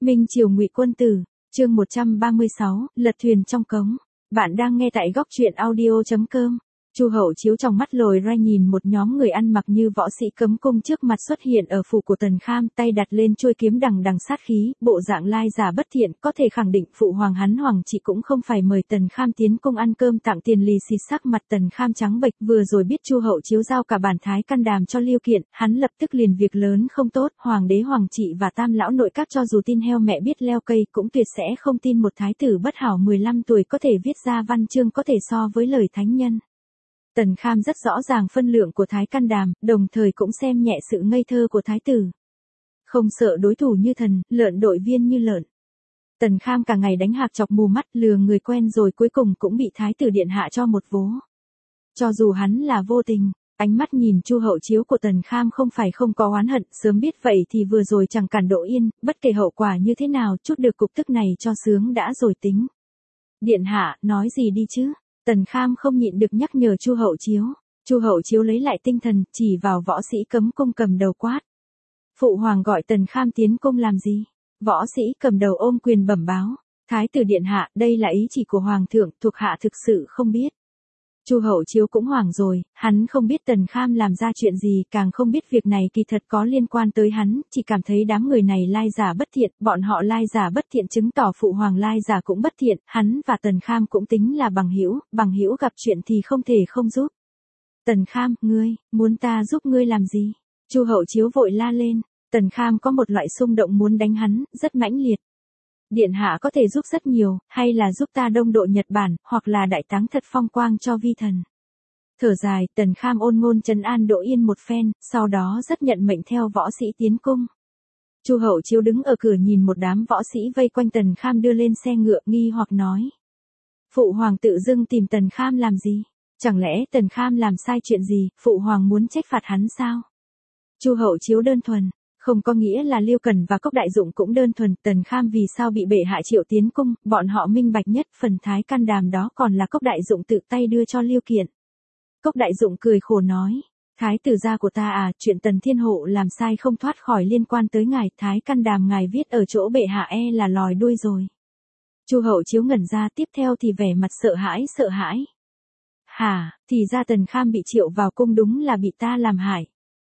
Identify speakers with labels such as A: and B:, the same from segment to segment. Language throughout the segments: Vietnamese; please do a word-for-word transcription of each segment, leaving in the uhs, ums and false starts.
A: Minh Triều Ngụy Quân Tử, chương một trăm ba mươi sáu, lật thuyền trong cống. Bạn đang nghe tại góc truyện audio chấm com. Chu Hậu Chiếu trong mắt lồi ra nhìn một nhóm người ăn mặc như võ sĩ cấm cung trước mặt xuất hiện ở phủ của Tần Kham, tay đặt lên chuôi kiếm đằng đằng sát khí, bộ dạng lai giả bất thiện, có thể khẳng định phụ hoàng hắn hoàng chỉ cũng không phải mời Tần Kham tiến cung ăn cơm tặng tiền lì xì. Sắc mặt Tần Kham trắng bệch, vừa rồi biết Chu Hậu Chiếu giao cả bản Thái Căn Đàm cho Lưu Kiện, hắn lập tức liền việc lớn không tốt, hoàng đế hoàng trị và tam lão nội các cho dù tin heo mẹ biết leo cây cũng tuyệt sẽ không tin một thái tử bất hảo mười lăm tuổi có thể viết ra văn chương có thể so với lời thánh nhân. Tần Kham rất rõ ràng phân lượng của Thái Căn Đàm, đồng thời cũng xem nhẹ sự ngây thơ của thái tử. Không sợ đối thủ như thần, lợn đội viên như lợn. Tần Kham cả ngày đánh hạc chọc mù mắt lừa người quen rồi cuối cùng cũng bị thái tử điện hạ cho một vố. Cho dù hắn là vô tình, ánh mắt nhìn Chu Hậu Chiếu của Tần Kham không phải không có oán hận, sớm biết vậy thì vừa rồi chẳng cản Đỗ Yên, bất kể hậu quả như thế nào, chút được cục tức này cho sướng đã rồi tính. Điện hạ, nói gì đi chứ? Tần Kham không nhịn được nhắc nhở Chu Hậu Chiếu. Chu Hậu Chiếu lấy lại tinh thần, chỉ vào võ sĩ cấm cung cầm đầu quát. Phụ hoàng gọi Tần Kham tiến cung làm gì? Võ sĩ cầm đầu ôm quyền bẩm báo. Thái tử điện hạ, đây là ý chỉ của hoàng thượng, thuộc hạ thực sự không biết. Chu Hậu Chiếu cũng hoảng rồi, hắn không biết Tần Kham làm ra chuyện gì, càng không biết việc này kỳ thật có liên quan tới hắn, chỉ cảm thấy đám người này lai giả bất thiện, bọn họ lai giả bất thiện chứng tỏ phụ hoàng lai giả cũng bất thiện, hắn và Tần Kham cũng tính là bằng hữu, bằng hữu gặp chuyện thì không thể không giúp. Tần Kham, ngươi, muốn ta giúp ngươi làm gì? Chu Hậu Chiếu vội la lên, Tần Kham có một loại xung động muốn đánh hắn, rất mãnh liệt. Điện hạ có thể giúp rất nhiều, hay là giúp ta đông độ Nhật Bản, hoặc là đại táng thật phong quang cho vi thần. Thở dài, Tần Kham ôn ngôn trấn an Đỗ Yên một phen, sau đó rất nhận mệnh theo võ sĩ tiến cung. Chu Hậu Chiếu đứng ở cửa nhìn một đám võ sĩ vây quanh Tần Kham đưa lên xe ngựa, nghi hoặc nói. Phụ hoàng tự dưng tìm Tần Kham làm gì? Chẳng lẽ Tần Kham làm sai chuyện gì, phụ hoàng muốn trách phạt hắn sao? Chu Hậu Chiếu đơn thuần. Không có nghĩa là Liêu Cần và Cốc Đại Dụng cũng đơn thuần, Tần Kham vì sao bị bệ hạ triệu tiến cung, bọn họ minh bạch nhất, phần Thái Căn Đàm đó còn là Cốc Đại Dụng tự tay đưa cho Liêu Kiện. Cốc Đại Dụng cười khổ nói, Thái tử gia của ta à, chuyện Tần Thiên Hộ làm sai không thoát khỏi liên quan tới ngài, Thái Căn Đàm ngài viết ở chỗ bệ hạ e là lòi đuôi rồi. Chu Hậu Chiếu ngẩn ra, tiếp theo thì vẻ mặt sợ hãi sợ hãi. Hả, thì ra Tần Kham bị triệu vào cung đúng là bị ta làm hại.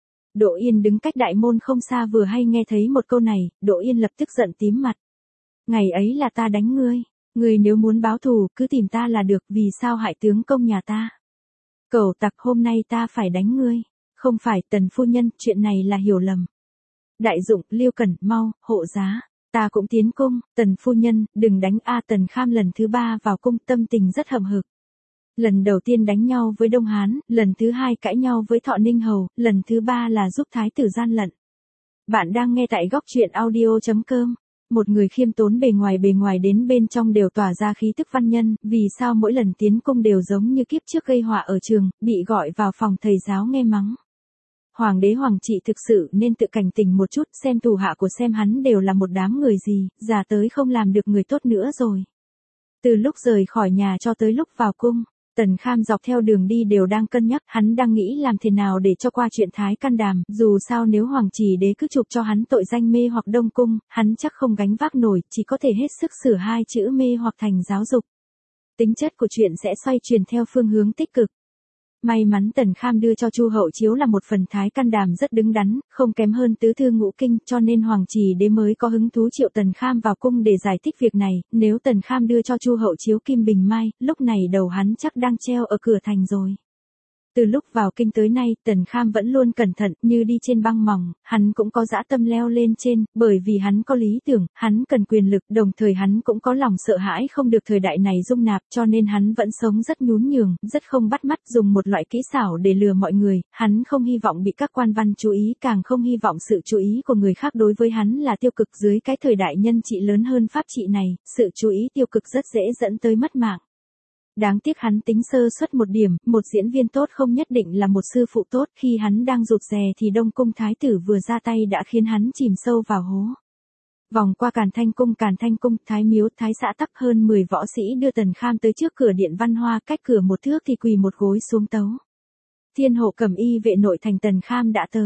A: Đỗ Yên đứng cách đại môn không xa vừa hay nghe thấy một câu này, Đỗ Yên lập tức giận tím mặt. Ngày ấy là ta đánh ngươi, ngươi nếu muốn báo thù cứ tìm ta là được, vì sao hại tướng công nhà ta? Cẩu tặc, hôm nay ta phải đánh ngươi. Không phải, Tần phu nhân, chuyện này là hiểu lầm. Đại Dụng, Liêu Cẩn, mau, hộ giá, ta cũng tiến cung. Tần phu nhân, đừng đánh a. Tần Kham lần thứ ba vào cung, tâm tình rất hậm hực. Lần đầu tiên đánh nhau với Đông Hán, lần thứ hai cãi nhau với Thọ Ninh Hầu, lần thứ ba là giúp thái tử gian lận. Bạn đang nghe tại góc truyện audio chấm com. Một người khiêm tốn bề ngoài bề ngoài đến bên trong đều tỏa ra khí tức văn nhân, vì sao mỗi lần tiến cung đều giống như kiếp trước gây họa ở trường, bị gọi vào phòng thầy giáo nghe mắng. Hoàng đế hoàng trị thực sự nên tự cảnh tỉnh một chút, xem thủ hạ của xem hắn đều là một đám người gì, già tới không làm được người tốt nữa rồi. Từ lúc rời khỏi nhà cho tới lúc vào cung, Tần Kham dọc theo đường đi đều đang cân nhắc, hắn đang nghĩ làm thế nào để cho qua chuyện Thái Căn Đàm, dù sao nếu hoàng chỉ đế cứ chụp cho hắn tội danh mê hoặc đông cung, hắn chắc không gánh vác nổi, chỉ có thể hết sức sửa hai chữ mê hoặc thành giáo dục. Tính chất của chuyện sẽ xoay chuyển theo phương hướng tích cực. May mắn Tần Kham đưa cho Chu Hậu Chiếu là một phần Thái Căn Đàm rất đứng đắn, không kém hơn tứ thư ngũ kinh, cho nên hoàng chỉ đế mới có hứng thú triệu Tần Kham vào cung để giải thích việc này, nếu Tần Kham đưa cho Chu Hậu Chiếu Kim Bình Mai, lúc này đầu hắn chắc đang treo ở cửa thành rồi. Từ lúc vào kinh tới nay, Tần Kham vẫn luôn cẩn thận, như đi trên băng mỏng, hắn cũng có dã tâm leo lên trên, bởi vì hắn có lý tưởng, hắn cần quyền lực, đồng thời hắn cũng có lòng sợ hãi không được thời đại này dung nạp, cho nên hắn vẫn sống rất nhún nhường, rất không bắt mắt, dùng một loại kỹ xảo để lừa mọi người, hắn không hy vọng bị các quan văn chú ý, càng không hy vọng sự chú ý của người khác đối với hắn là tiêu cực. Dưới cái thời đại nhân trị lớn hơn pháp trị này, sự chú ý tiêu cực rất dễ dẫn tới mất mạng. Đáng tiếc hắn tính sơ suất một điểm, một diễn viên tốt không nhất định là một sư phụ tốt, khi hắn đang rụt rè thì Đông cung thái tử vừa ra tay đã khiến hắn chìm sâu vào hố. Vòng qua Càn Thanh cung, Càn Thanh cung, Thái miếu, Thái xã tắc, hơn mười võ sĩ đưa Tần Kham tới trước cửa điện Văn Hoa, cách cửa một thước thì quỳ một gối xuống tấu. Thiên hộ cầm y vệ nội thành Tần Kham đã tới.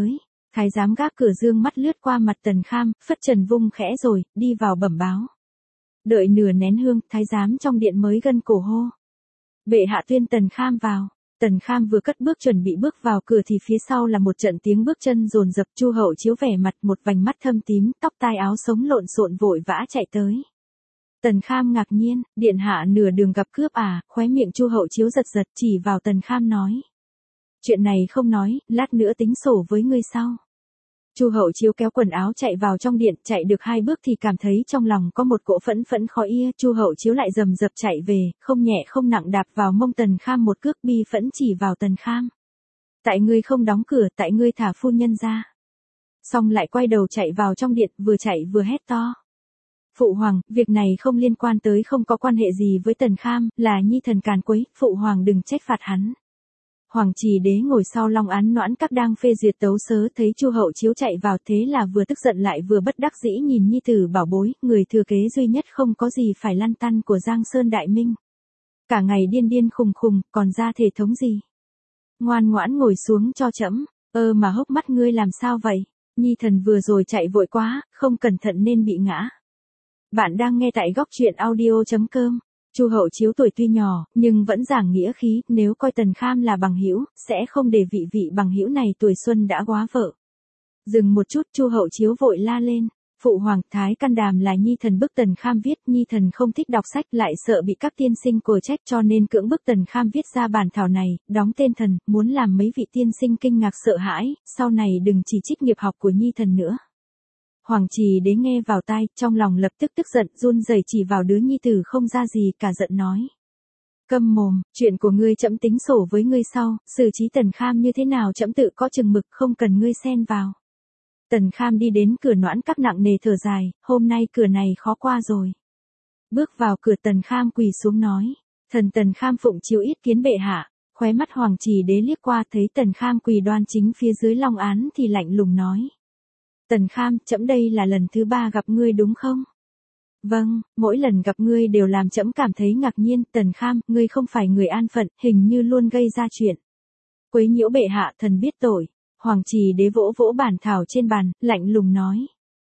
A: Thái giám gác cửa dương mắt lướt qua mặt Tần Kham, phất trần vung khẽ rồi, đi vào bẩm báo. Đợi nửa nén hương, thái giám trong điện mới gân cổ hô. Bệ hạ tuyên Tần Kham vào. Tần Kham vừa cất bước chuẩn bị bước vào cửa thì phía sau là một trận tiếng bước chân dồn dập. Chu Hậu Chiếu vẻ mặt một vành mắt thâm tím, tóc tai áo sống lộn xộn vội vã chạy tới. Tần Kham ngạc nhiên, điện hạ nửa đường gặp cướp à, khóe miệng Chu Hậu Chiếu giật giật chỉ vào Tần Kham nói. Chuyện này không nói, lát nữa tính sổ với ngươi sau. Chu Hậu Chiếu kéo quần áo chạy vào trong điện, chạy được hai bước thì cảm thấy trong lòng có một cỗ phẫn phẫn khó ia. Chu Hậu Chiếu lại rầm rập chạy về, không nhẹ không nặng đạp vào mông Tần Kham một cước, bi phẫn chỉ vào Tần Kham. Tại ngươi không đóng cửa, tại ngươi thả phu nhân ra. Xong lại quay đầu chạy vào trong điện, vừa chạy vừa hét to. Phụ hoàng, việc này không liên quan tới, không có quan hệ gì với Tần Kham, là nhi thần càn quấy, phụ hoàng đừng trách phạt hắn. Hoàng Trì Đế ngồi sau long án noãn các đang phê duyệt tấu sớ, thấy Chu Hậu Chiếu chạy vào thế là vừa tức giận lại vừa bất đắc dĩ nhìn nhi tử bảo bối, người thừa kế duy nhất không có gì phải lăn tăn của Giang Sơn Đại Minh. Cả ngày điên điên khùng khùng, còn ra thể thống gì? Ngoan ngoãn ngồi xuống cho trẫm. Ơ mà hốc mắt ngươi làm sao vậy? Nhi thần vừa rồi chạy vội quá, không cẩn thận nên bị ngã. Bạn đang nghe tại góc truyện audio chấm com. Chu Hậu Chiếu tuổi tuy nhỏ, nhưng vẫn giảng nghĩa khí, nếu coi Tần Kham là bằng hữu, sẽ không để vị vị bằng hữu này tuổi xuân đã góa vợ. Dừng một chút, Chu Hậu Chiếu vội la lên, phụ hoàng, Thái Can Đàm là nhi thần bức Tần Kham viết, nhi thần không thích đọc sách, lại sợ bị các tiên sinh của trách, cho nên cưỡng bức Tần Kham viết ra bản thảo này, đóng tên thần, muốn làm mấy vị tiên sinh kinh ngạc sợ hãi, sau này đừng chỉ trích nghiệp học của nhi thần nữa. Hoàng Trì Đế nghe vào tai, trong lòng lập tức tức giận, run rẩy chỉ vào đứa nhi tử không ra gì cả giận nói. Câm mồm, chuyện của ngươi trẫm tính sổ với ngươi sau, xử trí Tần Kham như thế nào trẫm tự có chừng mực, không cần ngươi xen vào. Tần Kham đi đến cửa noãn các nặng nề thở dài, hôm nay cửa này khó qua rồi. Bước vào cửa Tần Kham quỳ xuống nói, thần Tần Kham phụng chiếu yết kiến bệ hạ. Khóe mắt Hoàng Trì Đế liếc qua thấy Tần Kham quỳ đoan chính phía dưới long án thì lạnh lùng nói. Tần Kham, trẫm đây là lần thứ ba gặp ngươi đúng không? Vâng, mỗi lần gặp ngươi đều làm trẫm cảm thấy ngạc nhiên. Tần Kham, ngươi không phải người an phận, hình như luôn gây ra chuyện. Quấy nhiễu bệ hạ, thần biết tội. Hoàng Trì Đế vỗ vỗ bản thảo trên bàn, lạnh lùng nói.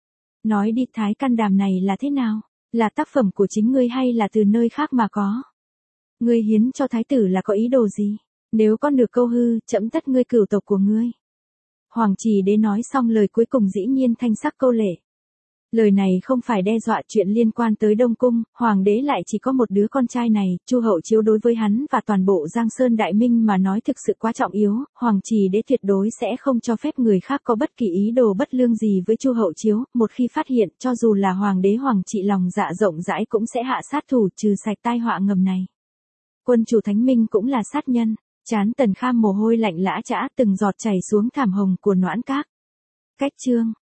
A: Nói đi, Thái Can Đàm này là thế nào? Là tác phẩm của chính ngươi hay là từ nơi khác mà có? Ngươi hiến cho thái tử là có ý đồ gì? Nếu con được câu hư, trẫm tất ngươi cửu tộc của ngươi. Hoàng Trì Đế nói xong lời cuối cùng dĩ nhiên thanh sắc câu lệ. Lời này không phải đe dọa, chuyện liên quan tới Đông Cung, Hoàng đế lại chỉ có một đứa con trai này, Chu Hậu Chiếu đối với hắn và toàn bộ Giang Sơn Đại Minh mà nói thực sự quá trọng yếu, Hoàng Trì Đế tuyệt đối sẽ không cho phép người khác có bất kỳ ý đồ bất lương gì với Chu Hậu Chiếu, một khi phát hiện, cho dù là Hoàng đế Hoàng trị lòng dạ rộng rãi cũng sẽ hạ sát thủ trừ sạch tai họa ngầm này. Quân chủ Thánh Minh cũng là sát nhân. Chán Tần Kham mồ hôi lạnh lã chã từng giọt chảy xuống thảm hồng của noãn các. Cách chương